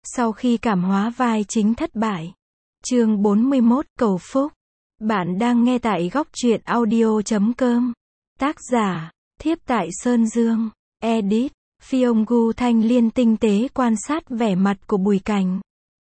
Sau khi cảm hóa vai chính thất bại. Chương 41 Cầu phúc. Bạn đang nghe tại góc truyện audio.com. Tác giả, Thiếp tại Sơn Dương. Edit, Phiông Gu Thanh Liên tinh tế quan sát vẻ mặt của Bùi Cảnh.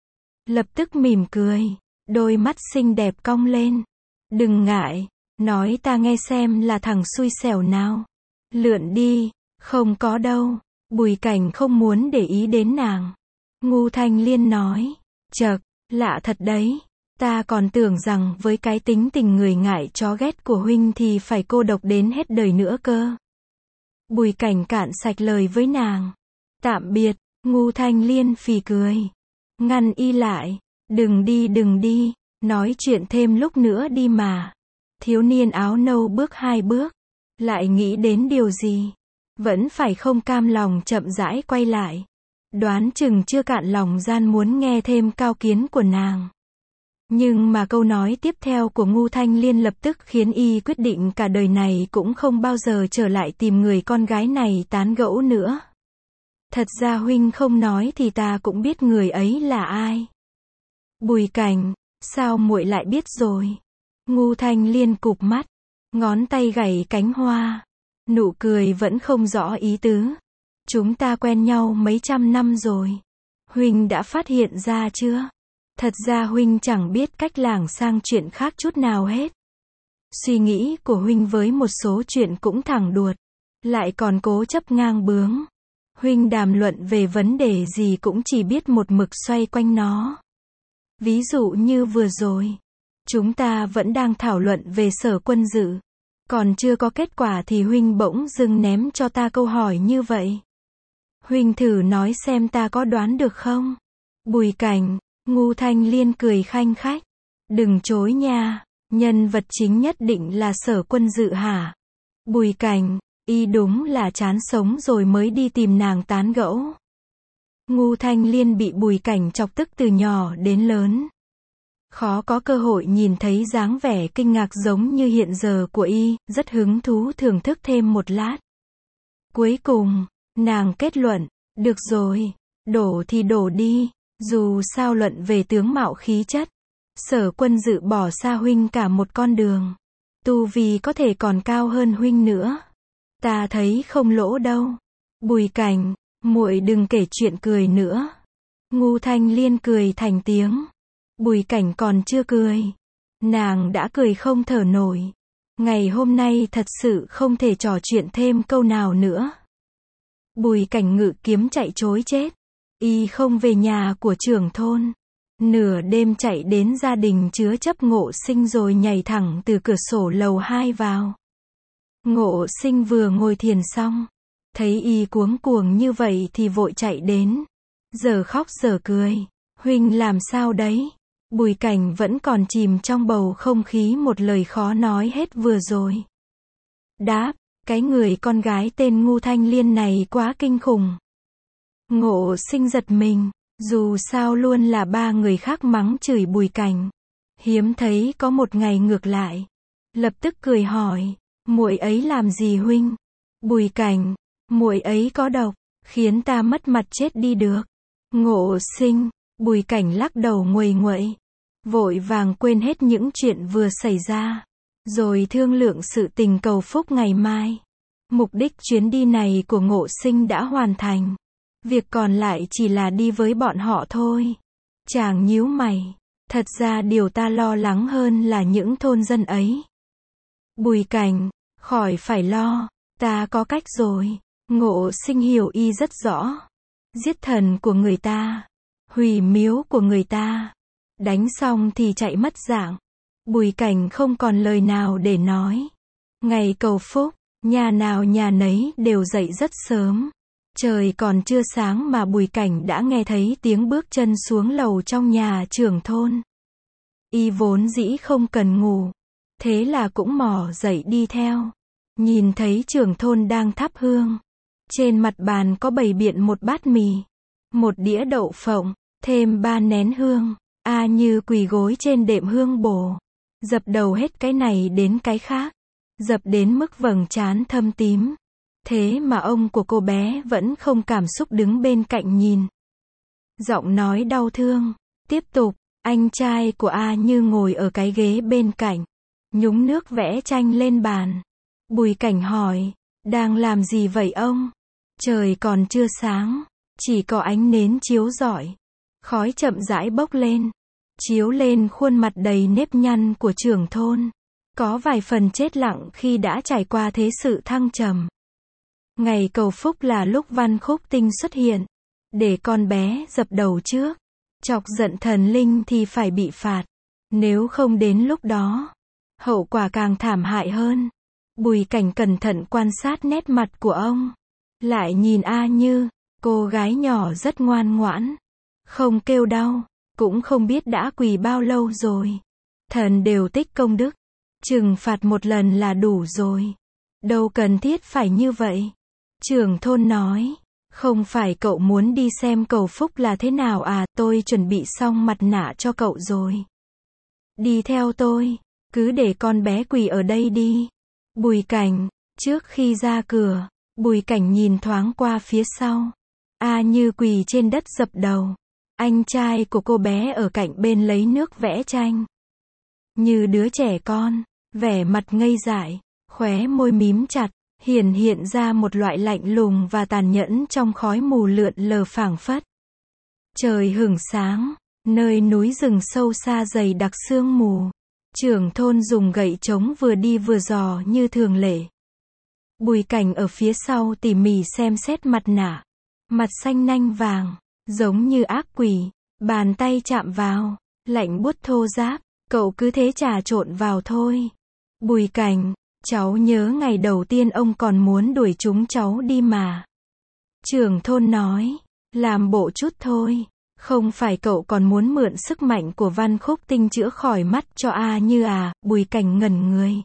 Lập tức mỉm cười, đôi mắt xinh đẹp cong lên. Đừng ngại, nói ta nghe xem là thằng xui xẻo nào. Lượn đi, không có đâu. Bùi Cảnh không muốn để ý đến nàng. Ngu Thanh Liên nói, chậc, lạ thật đấy. Ta còn tưởng rằng với cái tính tình người ngại chó ghét của huynh thì phải cô độc đến hết đời nữa cơ. Bùi Cảnh cạn sạch lời với nàng. Tạm biệt. Ngu Thanh Liên phì cười, ngăn y lại. Đừng đi, nói chuyện thêm lúc nữa đi mà. Thiếu niên áo nâu bước 2 bước, lại nghĩ đến điều gì. Vẫn phải không cam lòng chậm rãi quay lại. Đoán chừng chưa cạn lòng gian muốn nghe thêm cao kiến của nàng. Nhưng mà câu nói tiếp theo của Ngu Thanh Liên lập tức khiến y quyết định cả đời này cũng không bao giờ trở lại tìm người con gái này tán gẫu nữa. Thật ra huynh không nói thì ta cũng biết người ấy là ai. Bùi Cảnh, sao muội lại biết rồi? Ngu Thanh Liên cụp mắt, ngón tay gảy cánh hoa. Nụ cười vẫn không rõ ý tứ. Chúng ta quen nhau mấy trăm năm rồi. Huynh đã phát hiện ra chưa? Thật ra huynh chẳng biết cách lảng sang chuyện khác chút nào hết. Suy nghĩ của huynh với một số chuyện cũng thẳng đuột, lại còn cố chấp ngang bướng. Huynh đàm luận về vấn đề gì cũng chỉ biết một mực xoay quanh nó. Ví dụ như vừa rồi, chúng ta vẫn đang thảo luận về Sở Quân Dự. Còn chưa có kết quả thì huynh bỗng dưng ném cho ta câu hỏi như vậy. Huynh thử nói xem ta có đoán được không? Bùi Cảnh, Ngu Thanh Liên cười khanh khách. Đừng chối nha, nhân vật chính nhất định là Sở Quân Dự hả? Bùi Cảnh, y đúng là chán sống rồi mới đi tìm nàng tán gẫu. Ngu Thanh Liên bị Bùi Cảnh chọc tức từ nhỏ đến lớn. Khó có cơ hội nhìn thấy dáng vẻ kinh ngạc giống như hiện giờ của y, rất hứng thú thưởng thức thêm một lát. Cuối cùng, nàng kết luận, được rồi, đổ thì đổ đi, dù sao luận về tướng mạo khí chất, Sở Quân Dự bỏ xa huynh cả một con đường. Tu vi có thể còn cao hơn huynh nữa. Ta thấy không lỗ đâu. Bùi Cảnh, muội đừng kể chuyện cười nữa. Ngu Thanh Liên cười thành tiếng. Bùi Cảnh còn chưa cười, nàng đã cười không thở nổi. Ngày hôm nay thật sự không thể trò chuyện thêm câu nào nữa. Bùi Cảnh ngự kiếm chạy trối chết. Y không về nhà của trưởng thôn. Nửa đêm chạy đến gia đình chứa chấp Ngộ Sinh rồi nhảy thẳng từ cửa sổ lầu 2 vào. Ngộ Sinh vừa ngồi thiền xong, thấy y cuống cuồng như vậy thì vội chạy đến. Giờ khóc giờ cười. Huynh làm sao đấy? Bùi Cảnh vẫn còn chìm trong bầu không khí một lời khó nói hết vừa rồi. Đáp, cái người con gái tên Ngu Thanh Liên này quá kinh khủng. Ngộ Sinh giật mình, dù sao luôn là 3 người khác mắng chửi Bùi Cảnh. Hiếm thấy có một ngày ngược lại. Lập tức cười hỏi, muội ấy làm gì huynh? Bùi Cảnh, muội ấy có độc, khiến ta mất mặt chết đi được. Ngộ Sinh, Bùi Cảnh lắc đầu nguầy nguậy, vội vàng quên hết những chuyện vừa xảy ra, rồi thương lượng sự tình cầu phúc ngày mai. Mục đích chuyến đi này của Ngộ Sinh đã hoàn thành. Việc còn lại chỉ là đi với bọn họ thôi. Chàng nhíu mày, thật ra điều ta lo lắng hơn là những thôn dân ấy. Bùi Cảnh, khỏi phải lo, ta có cách rồi. Ngộ Sinh hiểu y rất rõ. Giết thần của người ta, hủy miếu của người ta, đánh xong thì chạy mất dạng. Bùi Cảnh không còn lời nào để nói. Ngày cầu phúc, nhà nào nhà nấy đều dậy rất sớm. Trời còn chưa sáng mà Bùi Cảnh đã nghe thấy tiếng bước chân xuống lầu trong nhà trưởng thôn. Y vốn dĩ không cần ngủ, thế là cũng mò dậy đi theo. Nhìn thấy trưởng thôn đang thắp hương. Trên mặt bàn có bày biện một bát mì, một đĩa đậu phộng, thêm 3 nén hương. Như quỳ gối trên đệm hương bồ, dập đầu hết cái này đến cái khác, dập đến mức vầng trán thâm tím. Thế mà ông của cô bé vẫn không cảm xúc đứng bên cạnh nhìn. Giọng nói đau thương. Tiếp tục, anh trai của A Như ngồi ở cái ghế bên cạnh, nhúng nước vẽ tranh lên bàn. Bùi Cảnh hỏi, đang làm gì vậy ông? Trời còn chưa sáng, chỉ có ánh nến chiếu rọi. Khói chậm rãi bốc lên, chiếu lên khuôn mặt đầy nếp nhăn của trưởng thôn. Có vài phần chết lặng khi đã trải qua thế sự thăng trầm. Ngày cầu phúc là lúc Văn Khúc Tinh xuất hiện, để con bé dập đầu trước. Chọc giận thần linh thì phải bị phạt. Nếu không đến lúc đó, hậu quả càng thảm hại hơn. Bùi Cảnh cẩn thận quan sát nét mặt của ông. Lại nhìn A Như, cô gái nhỏ rất ngoan ngoãn. Không kêu đau, cũng không biết đã quỳ bao lâu rồi. Thần đều tích công đức. Trừng phạt một lần là đủ rồi. Đâu cần thiết phải như vậy. Trưởng thôn nói, không phải cậu muốn đi xem cầu phúc là thế nào à, tôi chuẩn bị xong mặt nạ cho cậu rồi. Đi theo tôi, cứ để con bé quỳ ở đây đi. Bùi Cảnh, trước khi ra cửa, Bùi Cảnh nhìn thoáng qua phía sau. A Như quỳ trên đất dập đầu. Anh trai của cô bé ở cạnh bên lấy nước vẽ tranh. Như đứa trẻ con, vẻ mặt ngây dại, khóe môi mím chặt, hiện ra một loại lạnh lùng và tàn nhẫn trong khói mù lượn lờ phảng phất. Trời hửng sáng, nơi núi rừng sâu xa dày đặc sương mù. Trưởng thôn dùng gậy trống vừa đi vừa dò như thường lệ. Bùi Cảnh ở phía sau tỉ mỉ xem xét mặt nạ. Mặt xanh nanh vàng, giống như ác quỷ, bàn tay chạm vào, lạnh buốt thô ráp, cậu cứ thế trà trộn vào thôi. Bùi Cảnh, cháu nhớ ngày đầu tiên ông còn muốn đuổi chúng cháu đi mà. Trưởng thôn nói, làm bộ chút thôi, không phải cậu còn muốn mượn sức mạnh của Văn Khúc Tinh chữa khỏi mắt cho A Như à? Bùi Cảnh ngẩn người.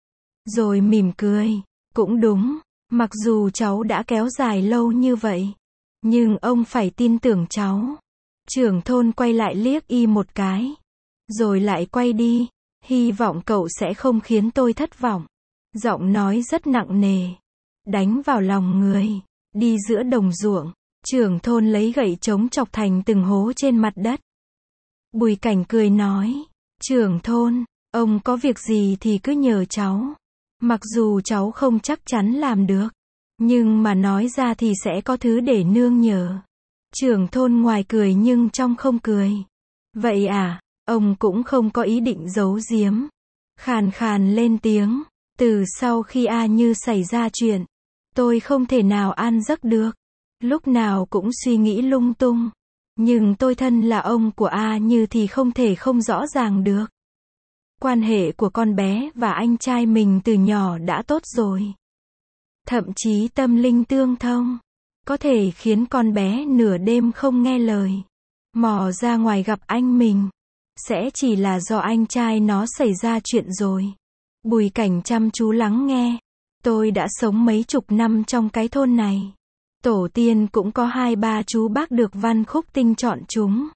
Rồi mỉm cười, cũng đúng, mặc dù cháu đã kéo dài lâu như vậy, nhưng ông phải tin tưởng cháu. Trưởng thôn quay lại liếc y một cái, rồi lại quay đi, hy vọng cậu sẽ không khiến tôi thất vọng. Giọng nói rất nặng nề, đánh vào lòng người. Đi giữa đồng ruộng, trưởng thôn lấy gậy trống chọc thành từng hố trên mặt đất. Bùi Cảnh cười nói, trưởng thôn, ông có việc gì thì cứ nhờ cháu. Mặc dù cháu không chắc chắn làm được, nhưng mà nói ra thì sẽ có thứ để nương nhờ. Trưởng thôn ngoài cười nhưng trong không cười. Vậy à, ông cũng không có ý định giấu giếm. Khàn khàn lên tiếng, từ sau khi A Như xảy ra chuyện, tôi không thể nào an giấc được. Lúc nào cũng suy nghĩ lung tung. Nhưng tôi thân là ông của A Như thì không thể không rõ ràng được. Quan hệ của con bé và anh trai mình từ nhỏ đã tốt rồi. Thậm chí tâm linh tương thông. Có thể khiến con bé nửa đêm không nghe lời, mò ra ngoài gặp anh mình. Sẽ chỉ là do anh trai nó xảy ra chuyện rồi. Bùi Cảnh chăm chú lắng nghe. Tôi đã sống mấy chục năm trong cái thôn này. Tổ tiên cũng có 2-3 chú bác được Văn Khúc Tinh chọn chúng.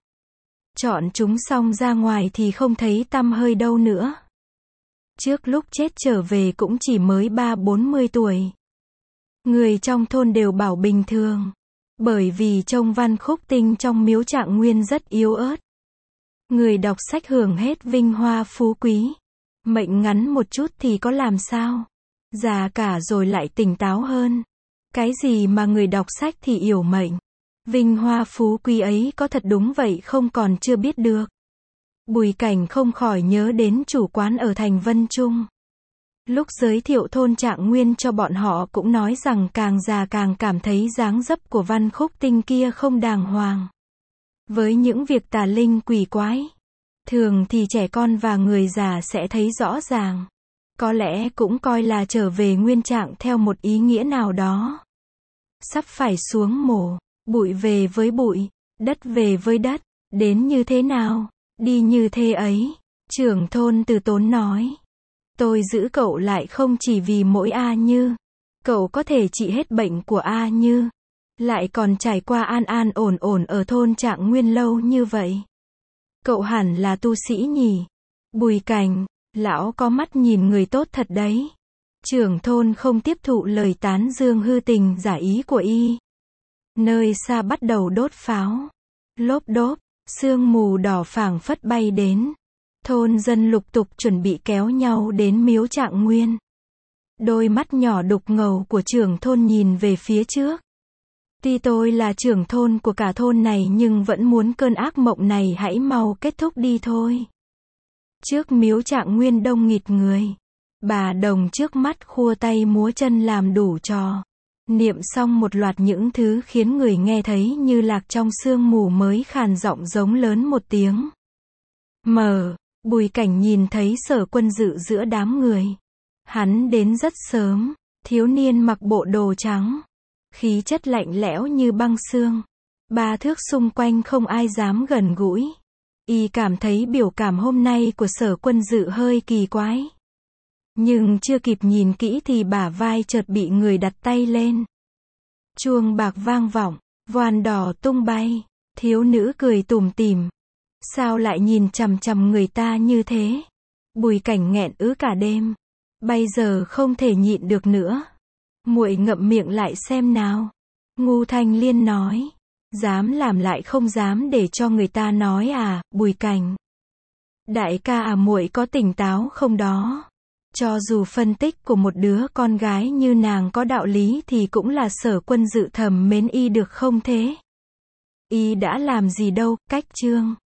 Chọn chúng xong ra ngoài thì không thấy tăm hơi đâu nữa. Trước lúc chết trở về cũng chỉ mới 30-40 tuổi. Người trong thôn đều bảo bình thường. Bởi vì trông Văn Khúc Tinh trong miếu Trạng Nguyên rất yếu ớt. Người đọc sách hưởng hết vinh hoa phú quý. Mệnh ngắn một chút thì có làm sao? Già cả rồi lại tỉnh táo hơn. Cái gì mà người đọc sách thì yểu mệnh. Vinh hoa phú quý ấy có thật đúng vậy không còn chưa biết được. Bùi Cảnh không khỏi nhớ đến chủ quán ở thành Vân Trung. Lúc giới thiệu thôn Trạng Nguyên cho bọn họ cũng nói rằng càng già càng cảm thấy dáng dấp của Văn Khúc Tinh kia không đàng hoàng. Với những việc tà linh quỷ quái, thường thì trẻ con và người già sẽ thấy rõ ràng. Có lẽ cũng coi là trở về nguyên trạng theo một ý nghĩa nào đó. Sắp phải xuống mổ, bụi về với bụi, đất về với đất, đến như thế nào, đi như thế ấy. Trưởng thôn Từ Tốn nói. Tôi giữ cậu lại không chỉ vì mỗi A Như. Cậu có thể trị hết bệnh của A Như. Lại còn trải qua an an ổn ổn ở thôn Trạng Nguyên lâu như vậy. Cậu hẳn là tu sĩ nhỉ? Bùi Cảnh, lão có mắt nhìn người tốt thật đấy. Trưởng thôn không tiếp thụ lời tán dương hư tình giả ý của y. Nơi xa bắt đầu đốt pháo. Lốp đốp, sương mù đỏ phảng phất bay đến. Thôn dân lục tục chuẩn bị kéo nhau đến miếu Trạng Nguyên. Đôi mắt nhỏ đục ngầu của trưởng thôn nhìn về phía trước. Tuy tôi là trưởng thôn của cả thôn này nhưng vẫn muốn cơn ác mộng này hãy mau kết thúc đi thôi. Trước miếu Trạng Nguyên đông nghịt người. Bà đồng trước mắt khua tay múa chân làm đủ trò. Niệm xong một loạt những thứ khiến người nghe thấy như lạc trong sương mù mới khàn giọng giống lớn một tiếng. Bùi Cảnh nhìn thấy Sở Quân Dự giữa đám người. Hắn đến rất sớm, thiếu niên mặc bộ đồ trắng. Khí chất lạnh lẽo như băng xương. 3 thước xung quanh không ai dám gần gũi. Y cảm thấy biểu cảm hôm nay của Sở Quân Dự hơi kỳ quái. Nhưng chưa kịp nhìn kỹ thì bả vai chợt bị người đặt tay lên. Chuông bạc vang vọng, voan đỏ tung bay, thiếu nữ cười tủm tỉm. Sao lại nhìn chằm chằm người ta như thế? Bùi Cảnh nghẹn ứ cả đêm. Bây giờ không thể nhịn được nữa. Muội ngậm miệng lại xem nào. Ngu Thanh Liên nói. Dám làm lại không dám để cho người ta nói à, Bùi Cảnh. Đại ca à, muội có tỉnh táo không đó? Cho dù phân tích của một đứa con gái như nàng có đạo lý thì cũng là Sở Quân Dự thầm mến y được không thế? Y đã làm gì đâu, cách chương.